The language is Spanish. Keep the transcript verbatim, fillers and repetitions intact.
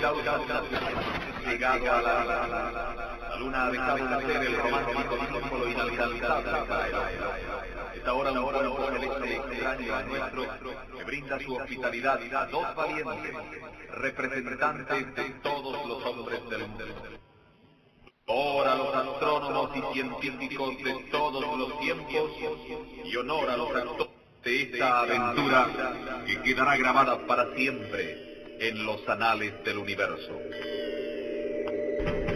llegado a la, la, la, la luna ha dejado de ser el romántico símbolo inalcanzable para el hombre. Es ahora un cuerpo celeste extraño a nuestro que brinda su hospitalidad a dos valientes, representantes de todos los hombres del mundo. Honor a los astrónomos y científicos de todos los tiempos y honor a los actores de esta aventura que quedará grabada para siempre en los anales del universo.